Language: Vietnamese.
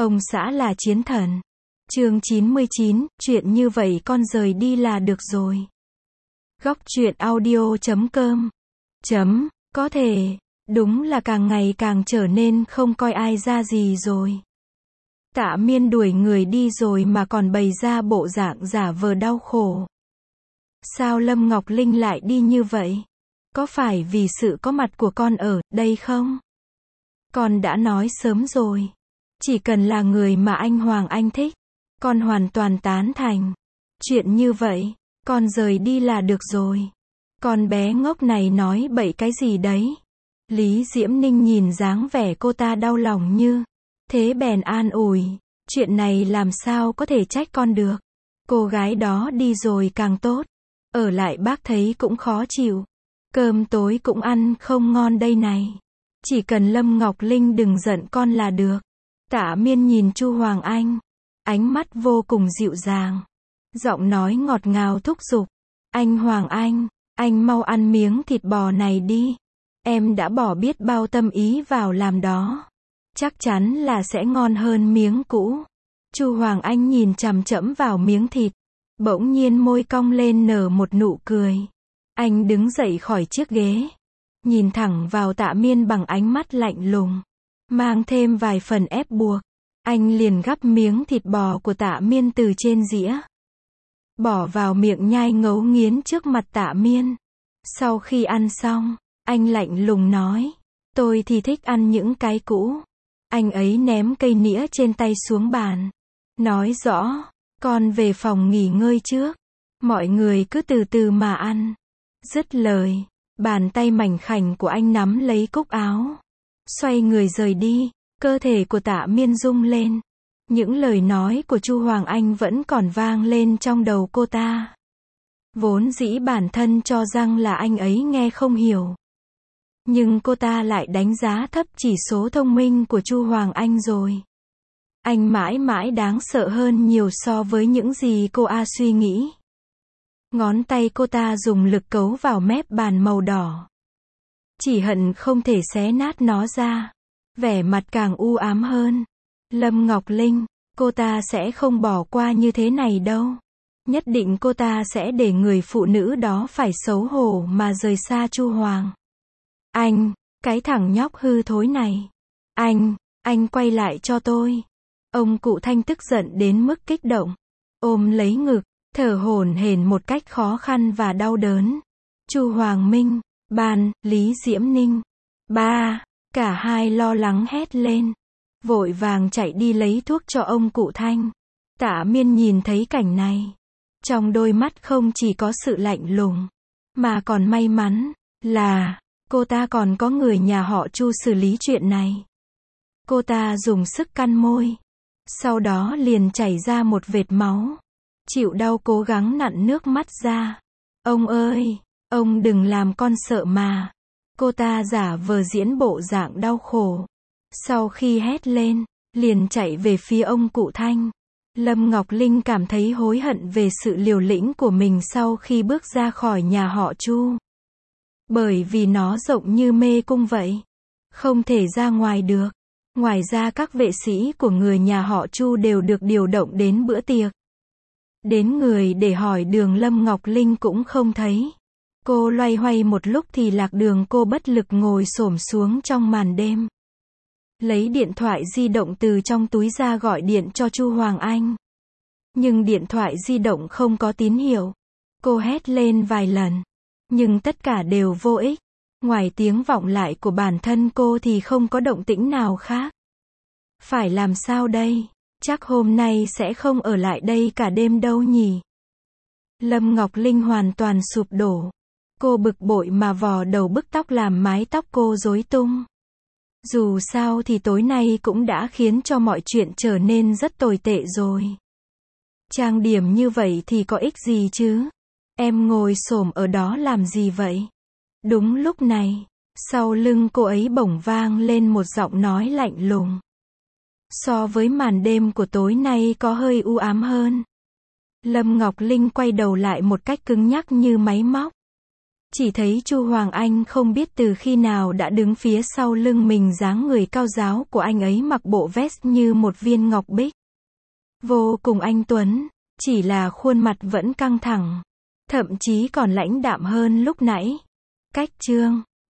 Ông xã là chiến thần. Chương 99, chuyện như vậy con rời đi là được rồi. Góc truyện audio.com. Có thể, đúng là càng ngày càng trở nên không coi ai ra gì rồi. Tạ Miên đuổi người đi rồi mà còn bày ra bộ dạng giả vờ đau khổ. Sao Lâm Ngọc Linh lại đi như vậy? Có phải vì sự có mặt của con ở đây không? Con đã nói sớm rồi. Chỉ cần là người mà anh Hoàng Anh thích, con hoàn toàn tán thành. Chuyện như vậy, con rời đi là được rồi. Con bé ngốc này nói bậy cái gì đấy? Lý Diễm Ninh nhìn dáng vẻ cô ta đau lòng như thế bèn an ủi. Chuyện này làm sao có thể trách con được. Cô gái đó đi rồi càng tốt. Ở lại bác thấy cũng khó chịu. Cơm tối cũng ăn không ngon đây này. Chỉ cần Lâm Ngọc Linh đừng giận con là được. Tạ Miên nhìn Chu Hoàng Anh. Ánh mắt vô cùng dịu dàng. Giọng nói ngọt ngào thúc giục. Anh Hoàng anh mau ăn miếng thịt bò này đi. Em đã bỏ biết bao tâm ý vào làm đó. Chắc chắn là sẽ ngon hơn miếng cũ. Chu Hoàng Anh nhìn chằm chẫm vào miếng thịt. Bỗng nhiên môi cong lên nở một nụ cười. Anh đứng dậy khỏi chiếc ghế. Nhìn thẳng vào Tạ Miên bằng ánh mắt lạnh lùng. Mang thêm vài phần ép buộc. Anh liền gắp miếng thịt bò của Tạ Miên từ trên dĩa. Bỏ vào miệng nhai ngấu nghiến trước mặt Tạ Miên. Sau khi ăn xong, anh lạnh lùng nói. Tôi thì thích ăn những cái cũ. Anh ấy ném cây nĩa trên tay xuống bàn. Nói rõ, con về phòng nghỉ ngơi trước. Mọi người cứ từ từ mà ăn. Dứt lời, bàn tay mảnh khảnh của anh nắm lấy cúc áo. Xoay người rời đi, cơ thể của Tạ Miên rung lên. Những lời nói của Chu Hoàng Anh vẫn còn vang lên trong đầu cô ta. Vốn dĩ bản thân cho rằng là anh ấy nghe không hiểu. Nhưng cô ta lại đánh giá thấp chỉ số thông minh của Chu Hoàng Anh rồi. Anh mãi mãi đáng sợ hơn nhiều so với những gì cô suy nghĩ. Ngón tay cô ta dùng lực cấu vào mép bàn màu đỏ. Chỉ hận không thể xé nát nó ra. Vẻ mặt càng u ám hơn. Lâm Ngọc Linh, cô ta sẽ không bỏ qua như thế này đâu. Nhất định cô ta sẽ để người phụ nữ đó phải xấu hổ mà rời xa Chu Hoàng. Anh, cái thằng nhóc hư thối này. Anh quay lại cho tôi. Ông cụ Thanh tức giận đến mức kích động. Ôm lấy ngực, thở hổn hển một cách khó khăn và đau đớn. Chu Hoàng Minh, Ban, Lý Diễm Ninh. Ba, cả hai lo lắng hét lên. Vội vàng chạy đi lấy thuốc cho ông cụ Thanh. Tạ Miên nhìn thấy cảnh này. Trong đôi mắt không chỉ có sự lạnh lùng, mà còn may mắn là cô ta còn có người nhà họ Chu xử lý chuyện này. Cô ta dùng sức cắn môi. Sau đó liền chảy ra một vệt máu. Chịu đau cố gắng nặn nước mắt ra. Ông ơi, ông đừng làm con sợ mà. Cô ta giả vờ diễn bộ dạng đau khổ. Sau khi hét lên, liền chạy về phía ông cụ Thanh. Lâm Ngọc Linh cảm thấy hối hận về sự liều lĩnh của mình sau khi bước ra khỏi nhà họ Chu. Bởi vì nó rộng như mê cung vậy. Không thể ra ngoài được. Ngoài ra các vệ sĩ của người nhà họ Chu đều được điều động đến bữa tiệc. Đến người để hỏi đường Lâm Ngọc Linh cũng không thấy. Cô loay hoay một lúc thì lạc đường, cô bất lực ngồi xổm xuống trong màn đêm. Lấy điện thoại di động từ trong túi ra gọi điện cho Chu Hoàng Anh. Nhưng điện thoại di động không có tín hiệu. Cô hét lên vài lần. Nhưng tất cả đều vô ích. Ngoài tiếng vọng lại của bản thân cô thì không có động tĩnh nào khác. Phải làm sao đây? Chắc hôm nay sẽ không ở lại đây cả đêm đâu nhỉ? Lâm Ngọc Linh hoàn toàn sụp đổ. Cô bực bội mà vò đầu bức tóc làm mái tóc cô rối tung. Dù sao thì tối nay cũng đã khiến cho mọi chuyện trở nên rất tồi tệ rồi. Trang điểm như vậy thì có ích gì chứ? Em ngồi xổm ở đó làm gì vậy? Đúng lúc này, sau lưng cô ấy bỗng vang lên một giọng nói lạnh lùng. So với màn đêm của tối nay có hơi u ám hơn. Lâm Ngọc Linh quay đầu lại một cách cứng nhắc như máy móc. Chỉ thấy Chu Hoàng Anh không biết từ khi nào đã đứng phía sau lưng mình, dáng người cao ráo của anh ấy mặc bộ vest như một viên ngọc bích. Vô cùng anh tuấn, chỉ là khuôn mặt vẫn căng thẳng, thậm chí còn lãnh đạm hơn lúc nãy. Cách Trương